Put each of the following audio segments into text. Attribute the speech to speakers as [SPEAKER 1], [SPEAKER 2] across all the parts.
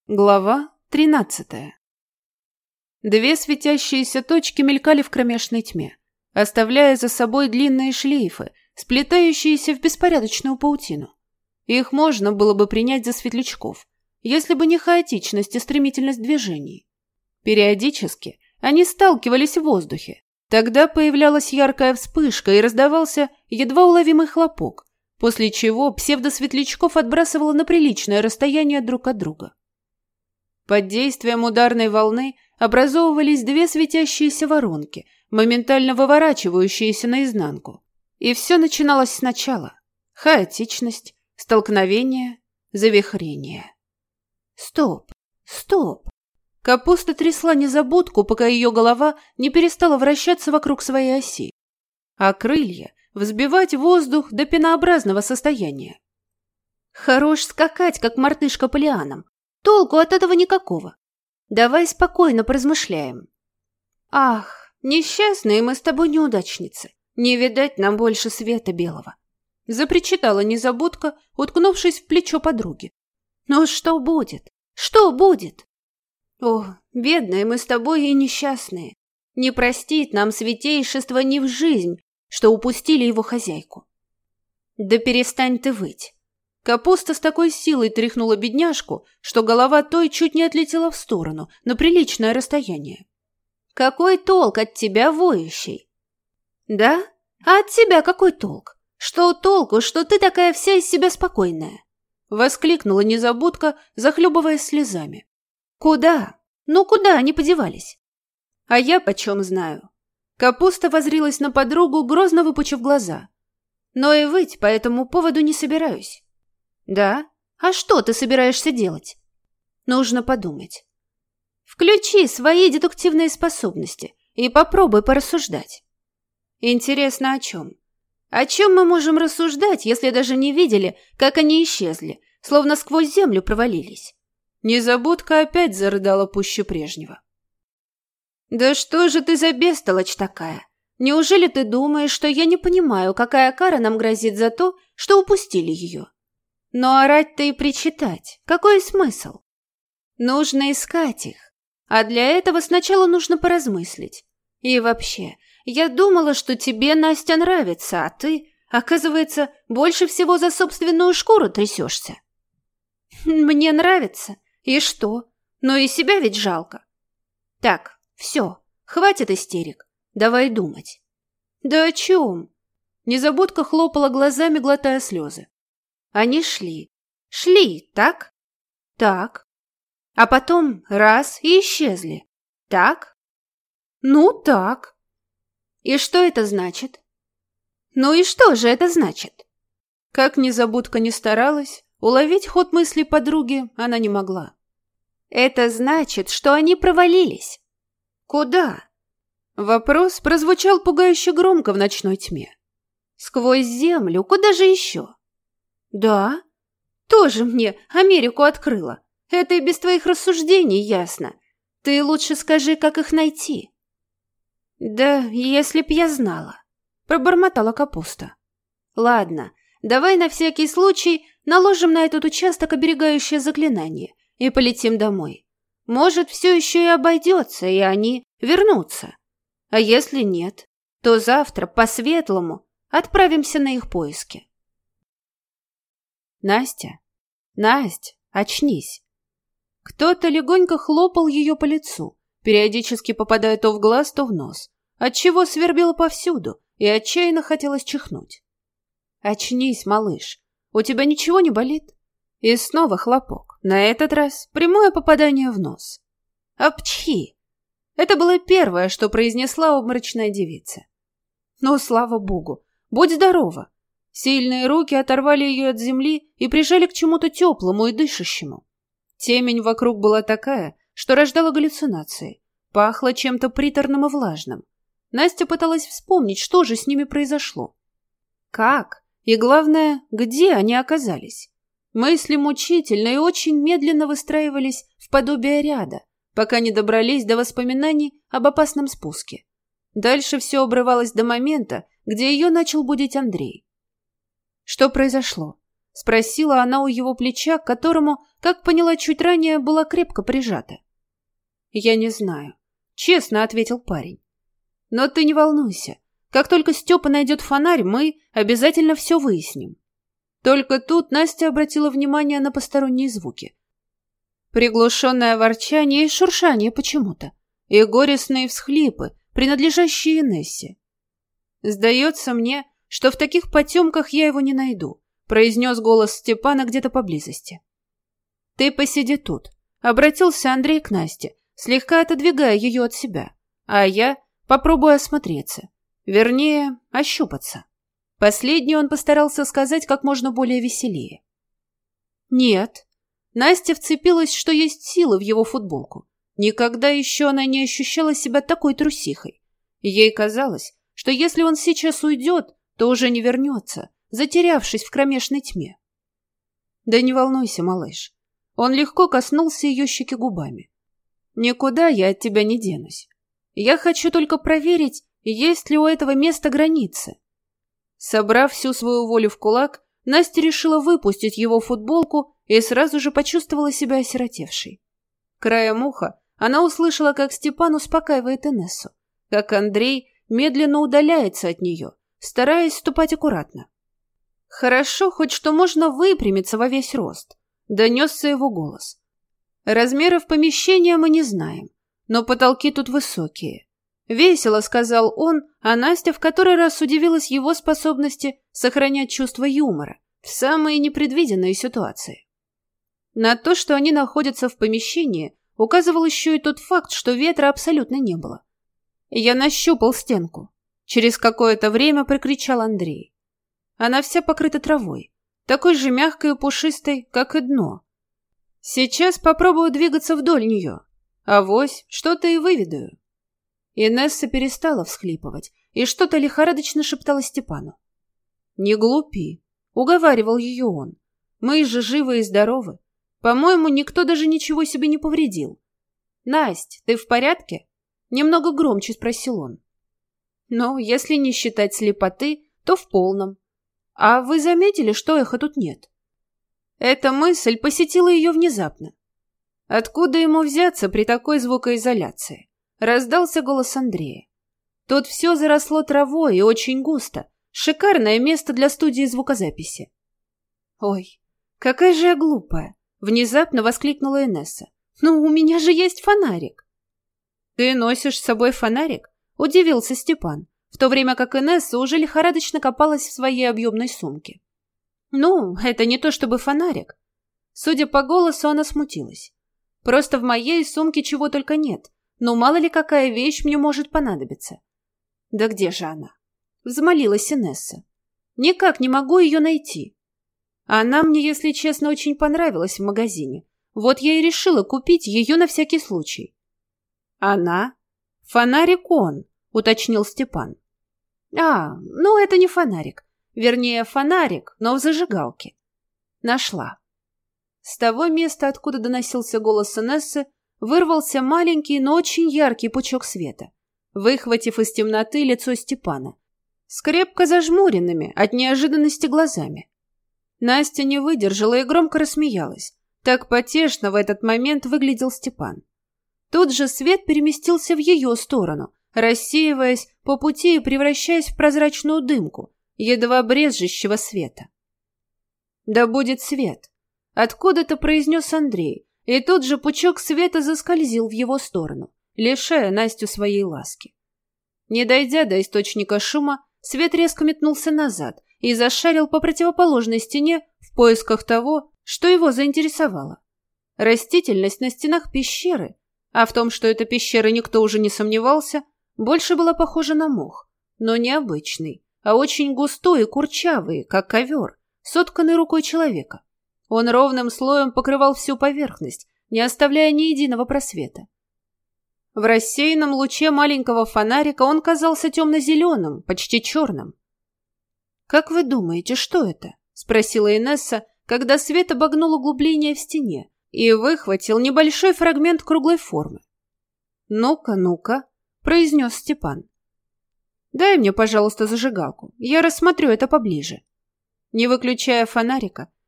[SPEAKER 1] Глава 13. Две светящиеся точки мелькали в кромешной тьме, оставляя за собой длинные шлейфы, сплетающиеся в беспорядочную паутину. Их можно было бы принять за светлячков, если бы не хаотичность и стремительность движений. Периодически они сталкивались в воздухе. Тогда появлялась яркая вспышка и раздавался едва уловимый хлопок, после чего псевдосветлячков отбрасывало на приличное расстояние друг от друга. Под действием ударной волны образовывались две светящиеся воронки, моментально выворачивающиеся наизнанку. И все начиналось сначала. Хаотичность, столкновение, завихрение. Стоп, стоп. Капуста трясла незабудку, пока ее голова не перестала вращаться вокруг своей оси, а крылья взбивать воздух до пенообразного состояния. Хорош скакать, как мартышка по лианам. Толку от этого никакого. Давай спокойно поразмышляем. Ах, несчастные мы с тобой неудачницы. Не видать нам больше света белого. Запричитала незабудка, уткнувшись в плечо подруги. Но что будет? Что будет? О, бедные мы с тобой и несчастные. Не простит нам святейшество ни в жизнь, что упустили его хозяйку. Да перестань ты выть. Капуста с такой силой тряхнула бедняжку, что голова той чуть не отлетела в сторону, на приличное расстояние. «Какой толк от тебя, воющий?» «Да? А от тебя какой толк? Что толку, что ты такая вся из себя спокойная?» Воскликнула незабудка, захлебываясь слезами. «Куда? Ну куда они подевались?» «А я почем знаю?» Капуста воззрилась на подругу, грозно выпучив глаза. «Но и выть по этому поводу не собираюсь». «Да? А что ты собираешься делать?» «Нужно подумать». «Включи свои дедуктивные способности и попробуй порассуждать». «Интересно, о чем?» «О чем мы можем рассуждать, если даже не видели, как они исчезли, словно сквозь землю провалились?» Незабудка опять зарыдала пуще прежнего. «Да что же ты за бестолочь такая? Неужели ты думаешь, что я не понимаю, какая кара нам грозит за то, что упустили ее? Но орать-то и причитать, какой смысл? Нужно искать их, а для этого сначала нужно поразмыслить. И вообще, я думала, что тебе, Настя, нравится, а ты, оказывается, больше всего за собственную шкуру трясешься». «Мне нравится. И что? Но и себя ведь жалко. Так, все, хватит истерик, давай думать». «Да о чем?» Незабудка хлопала глазами, глотая слезы. Они шли. Шли, так? Так. А потом раз и исчезли. Так? Ну, так. И что это значит? Ну и что же это значит? Как незабудка не старалась, уловить ход мысли подруги она не могла. Это значит, что они провалились. Куда? Вопрос прозвучал пугающе громко в ночной тьме. Сквозь землю, куда же еще? Да, тоже мне Америку открыла. Это и без твоих рассуждений ясно. Ты лучше скажи, как их найти. Да, если б я знала, пробормотала Капуста. Ладно, давай на всякий случай наложим на этот участок оберегающее заклинание и полетим домой. Может, все еще и обойдется, и они вернутся. А если нет, то завтра по-светлому отправимся на их поиски. «Настя, Насть, очнись!» Кто-то легонько хлопал ее по лицу, периодически попадая то в глаз, то в нос, отчего свербило повсюду и отчаянно хотелось чихнуть. «Очнись, малыш, у тебя ничего не болит?» И снова хлопок, на этот раз прямое попадание в нос. «Апчхи!» Это было первое, что произнесла обморочная девица. «Ну, слава богу, будь здорова!» Сильные руки оторвали ее от земли и прижали к чему-то теплому и дышащему. Темень вокруг была такая, что рождала галлюцинации. Пахло чем-то приторным и влажным. Настя пыталась вспомнить, что же с ними произошло. Как? И главное, где они оказались? Мысли мучительно и очень медленно выстраивались в подобие ряда, пока не добрались до воспоминаний об опасном спуске. Дальше все обрывалось до момента, где ее начал будить Андрей. «Что произошло?» — спросила она у его плеча, к которому как поняла чуть ранее, была крепко прижата. «Я не знаю», — честно ответил парень. «Но ты не волнуйся. Как только Степа найдет фонарь, мы обязательно все выясним». Только тут Настя обратила внимание на посторонние звуки. Приглушенное ворчание и шуршание почему-то, и горестные всхлипы, принадлежащие Инессе. «Сдается мне, что в таких потемках я его не найду», — произнес голос Степана где-то поблизости. «Ты посиди тут», — обратился Андрей к Насте, слегка отодвигая ее от себя, «а я попробую осмотреться, вернее, ощупаться». Последнее он постарался сказать как можно более веселее. «Нет». Настя вцепилась, что есть силы, в его футболку. Никогда еще она не ощущала себя такой трусихой. Ей казалось, что если он сейчас уйдет, то уже не вернется, затерявшись в кромешной тьме. «Да не волнуйся, малыш». Он легко коснулся ее щеки губами. «Никуда я от тебя не денусь. Я хочу только проверить, есть ли у этого места границы». Собрав всю свою волю в кулак, Настя решила выпустить его футболку и сразу же почувствовала себя осиротевшей. Краем уха она услышала, как Степан успокаивает Инессу, как Андрей медленно удаляется от нее, стараясь ступать аккуратно. «Хорошо, хоть что можно выпрямиться во весь рост», — донесся его голос. «Размеров помещения мы не знаем, но потолки тут высокие». Весело сказал он, а Настя в который раз удивилась его способности сохранять чувство юмора в самые непредвиденные ситуации. На то, что они находятся в помещении, указывал еще и тот факт, что ветра абсолютно не было. «Я нащупал стенку», — через какое-то время прокричал Андрей. Она вся покрыта травой, такой же мягкой и пушистой, как и дно. Сейчас попробую двигаться вдоль нее, авось что-то и выведаю. Инесса перестала всхлипывать и что-то лихорадочно шептала Степану. «Не глупи», — уговаривал ее он. «Мы же живы и здоровы. По-моему, никто даже ничего себе не повредил». «Насть, ты в порядке?» — немного громче спросил он. «Ну, если не считать слепоты, то в полном. А вы заметили, что эха тут нет?» Эта мысль посетила ее внезапно. Откуда ему взяться при такой звукоизоляции? Раздался голос Андрея. Тут все заросло травой и очень густо. Шикарное место для студии звукозаписи. «Ой, какая же я глупая!» — внезапно воскликнула Инесса. «Ну, у меня же есть фонарик!» «Ты носишь с собой фонарик?» — удивился Степан, в то время как Инесса уже лихорадочно копалась в своей объемной сумке. «Ну, это не то чтобы фонарик». Судя по голосу, она смутилась. «Просто в моей сумке чего только нет. Но мало ли какая вещь мне может понадобиться». «Да где же она?» — взмолилась Инесса. «Никак не могу ее найти. Она мне, если честно, очень понравилась в магазине. Вот я и решила купить ее на всякий случай». «Она? Фонарик он», — уточнил Степан. Ну это не фонарик. Вернее, фонарик, но в зажигалке. Нашла». С того места, откуда доносился голос Инессы, вырвался маленький, но очень яркий пучок света, выхватив из темноты лицо Степана, с крепко зажмуренными от неожиданности глазами. Настя не выдержала и громко рассмеялась. Так потешно в этот момент выглядел Степан. Тут же свет переместился в ее сторону, рассеиваясь по пути и превращаясь в прозрачную дымку, едва брезжащего света. «Да будет свет!» — откуда-то произнес Андрей, и тут же пучок света заскользил в его сторону, лишая Настю своей ласки. Не дойдя до источника шума, свет резко метнулся назад и зашарил по противоположной стене в поисках того, что его заинтересовало. Растительность на стенах пещеры, а в том, что это пещера, никто уже не сомневался, больше была похожа на мох, но не обычный, а очень густой и курчавый, как ковер, сотканный рукой человека. Он ровным слоем покрывал всю поверхность, не оставляя ни единого просвета. В рассеянном луче маленького фонарика он казался темно-зеленым, почти черным. «Как вы думаете, что это?» — спросила Инесса, когда свет обогнул углубление в стене и выхватил небольшой фрагмент круглой формы. «Ну-ка, ну-ка», — произнес Степан. «Дай мне, пожалуйста, зажигалку, я рассмотрю это поближе». Не выключая фонарика,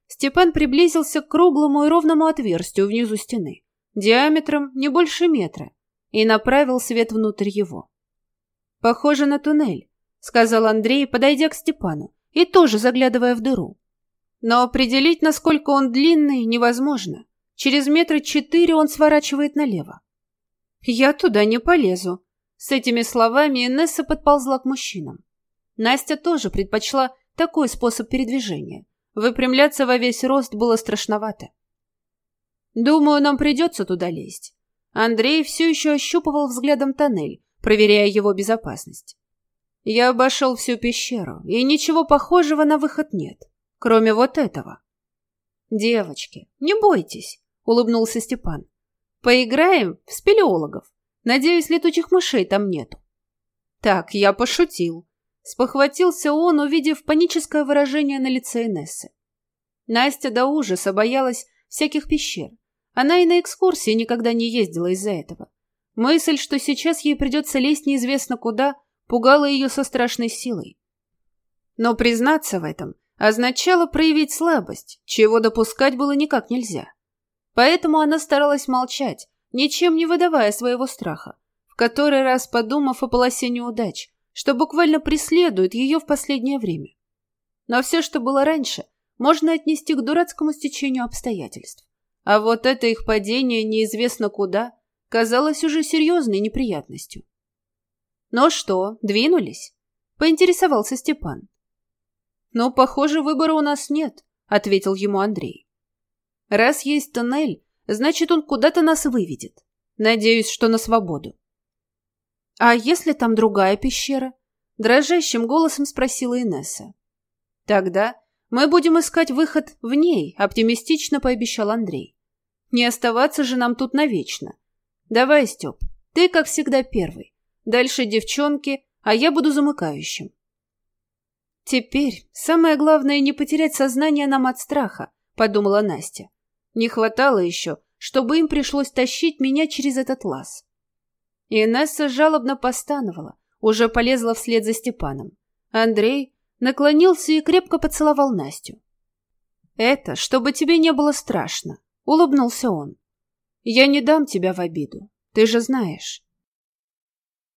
[SPEAKER 1] Степан приблизился к круглому и ровному отверстию внизу стены, диаметром не больше метра, и направил свет внутрь его. «Похоже на туннель», — сказал Андрей, подойдя к Степану и тоже заглядывая в дыру. «Но определить, насколько он длинный, невозможно. Через 4 метра он сворачивает налево». «Я туда не полезу». С этими словами Инесса подползла к мужчинам. Настя тоже предпочла такой способ передвижения. Выпрямляться во весь рост было страшновато. «Думаю, нам придется туда лезть». Андрей все еще ощупывал взглядом тоннель, проверяя его безопасность. «Я обошел всю пещеру, и ничего похожего на выход нет, кроме вот этого». «Девочки, не бойтесь», — улыбнулся Степан. «Поиграем в спелеологов. Надеюсь, летучих мышей там нету». «Так, я пошутил», — спохватился он, увидев паническое выражение на лице Инессы. Настя до ужаса боялась всяких пещер. Она и на экскурсии никогда не ездила из-за этого. Мысль, что сейчас ей придется лезть неизвестно куда, пугала ее со страшной силой. Но признаться в этом означало проявить слабость, чего допускать было никак нельзя. Поэтому она старалась молчать, ничем не выдавая своего страха, в который раз подумав о полосе неудач, что буквально преследует ее в последнее время. Но все, что было раньше, можно отнести к дурацкому стечению обстоятельств. А вот это их падение неизвестно куда казалось уже серьезной неприятностью. «Ну что, двинулись?» — поинтересовался Степан. «Ну, похоже, выбора у нас нет», — ответил ему Андрей. «Раз есть тоннель, значит, он куда-то нас выведет. Надеюсь, что на свободу». «А если там другая пещера?» — дрожащим голосом спросила Инесса. «Тогда мы будем искать выход в ней», — оптимистично пообещал Андрей. «Не оставаться же нам тут навечно. Давай, Степ, ты, как всегда, первый. Дальше девчонки, а я буду замыкающим». «Теперь самое главное не потерять сознание нам от страха», — подумала Настя. «Не хватало еще, чтобы им пришлось тащить меня через этот лаз». Инесса жалобно постановала, уже полезла вслед за Степаном. Андрей наклонился и крепко поцеловал Настю. «Это, чтобы тебе не было страшно», — улыбнулся он. «Я не дам тебя в обиду, ты же знаешь».